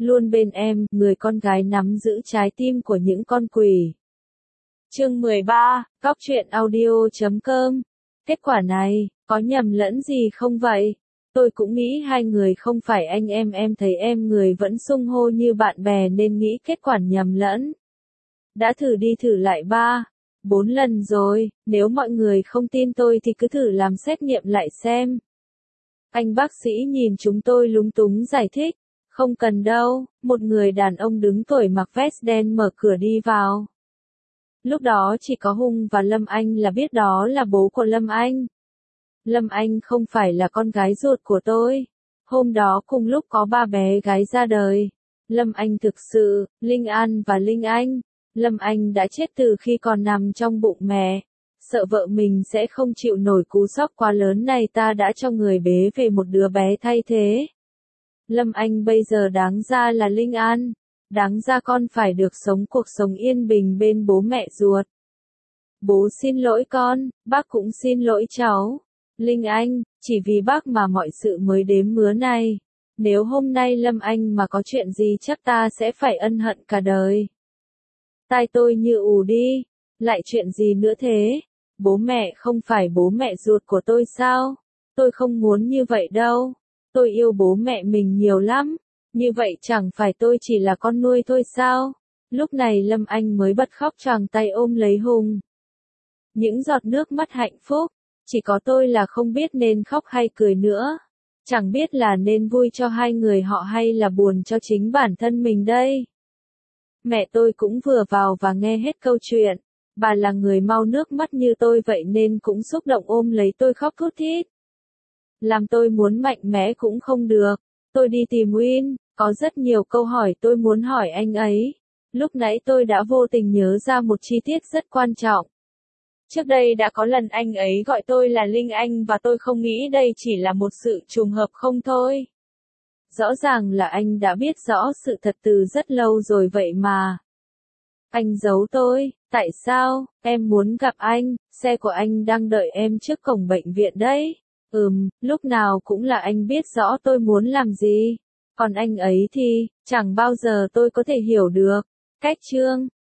luôn bên em, người con gái nắm giữ trái tim của những con quỷ. Chương 13, Góc truyện audio.com. Kết quả này, có nhầm lẫn gì không vậy? Tôi cũng nghĩ hai người không phải anh em thấy em người vẫn xưng hô như bạn bè nên nghĩ kết quả nhầm lẫn. Đã thử đi thử lại 4 lần rồi, nếu mọi người không tin tôi thì cứ thử làm xét nghiệm lại xem. Anh bác sĩ nhìn chúng tôi lúng túng giải thích, không cần đâu, một người đàn ông đứng tuổi mặc vest đen mở cửa đi vào. Lúc đó chỉ có Hùng và Lâm Anh là biết đó là bố của Lâm Anh. Lâm Anh không phải là con gái ruột của tôi. Hôm đó cùng lúc có 3 bé gái ra đời. Lâm Anh thực sự, Linh An và Linh Anh. Lâm Anh đã chết từ khi còn nằm trong bụng mẹ. Sợ vợ mình sẽ không chịu nổi cú sốc quá lớn này ta đã cho người bế về một đứa bé thay thế. Lâm Anh bây giờ đáng ra là Linh An. Đáng ra con phải được sống cuộc sống yên bình bên bố mẹ ruột. Bố xin lỗi con, bác cũng xin lỗi cháu. Linh Anh, chỉ vì bác mà mọi sự mới đếm mứa này. Nếu hôm nay Lâm Anh mà có chuyện gì chắc ta sẽ phải ân hận cả đời. Tai tôi như ù đi. Lại chuyện gì nữa thế? Bố mẹ không phải bố mẹ ruột của tôi sao? Tôi không muốn như vậy đâu. Tôi yêu bố mẹ mình nhiều lắm. Như vậy chẳng phải tôi chỉ là con nuôi thôi sao? Lúc này Lâm Anh mới bật khóc choàng tay ôm lấy Hùng. Những giọt nước mắt hạnh phúc. Chỉ có tôi là không biết nên khóc hay cười nữa. Chẳng biết là nên vui cho hai người họ hay là buồn cho chính bản thân mình đây. Mẹ tôi cũng vừa vào và nghe hết câu chuyện. Bà là người mau nước mắt như tôi vậy nên cũng xúc động ôm lấy tôi khóc thút thít. Làm tôi muốn mạnh mẽ cũng không được. Tôi đi tìm Win, có rất nhiều câu hỏi tôi muốn hỏi anh ấy. Lúc nãy tôi đã vô tình nhớ ra một chi tiết rất quan trọng. Trước đây đã có lần anh ấy gọi tôi là Linh Anh và tôi không nghĩ đây chỉ là một sự trùng hợp không thôi. Rõ ràng là anh đã biết rõ sự thật từ rất lâu rồi vậy mà. Anh giấu tôi, tại sao, em muốn gặp anh, xe của anh đang đợi em trước cổng bệnh viện đấy. Lúc nào cũng là anh biết rõ tôi muốn làm gì. Còn anh ấy thì, chẳng bao giờ tôi có thể hiểu được. Cách chương